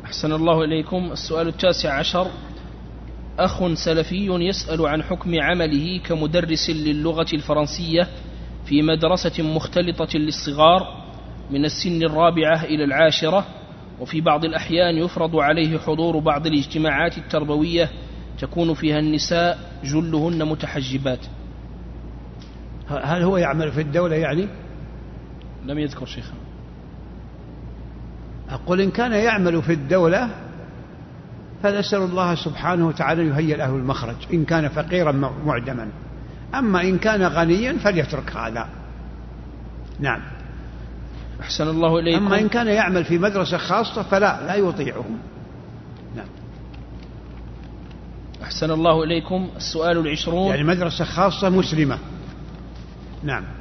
أحسن الله إليكم. السؤال 19: أخ سلفي يسأل عن حكم عمله كمدرس للغة الفرنسية في مدرسة مختلطة للصغار من السن 4 إلى 10، وفي بعض الأحيان يفرض عليه حضور بعض الاجتماعات التربوية تكون فيها النساء جلهن متحجبات. هل هو يعمل في الدولة يعني؟ لم يذكر شيخ. أقول إن كان يعمل في الدولة فنسأل الله سبحانه وتعالى يهيئ له المخرج إن كان فقيرا معدما، أما إن كان غنيا فليترك هذا. نعم. أحسن الله إليكم. أما إن كان يعمل في مدرسة خاصة فلا يطيعهم. نعم. أحسن الله إليكم. السؤال 20: يعني مدرسة خاصة مسلمة. نعم.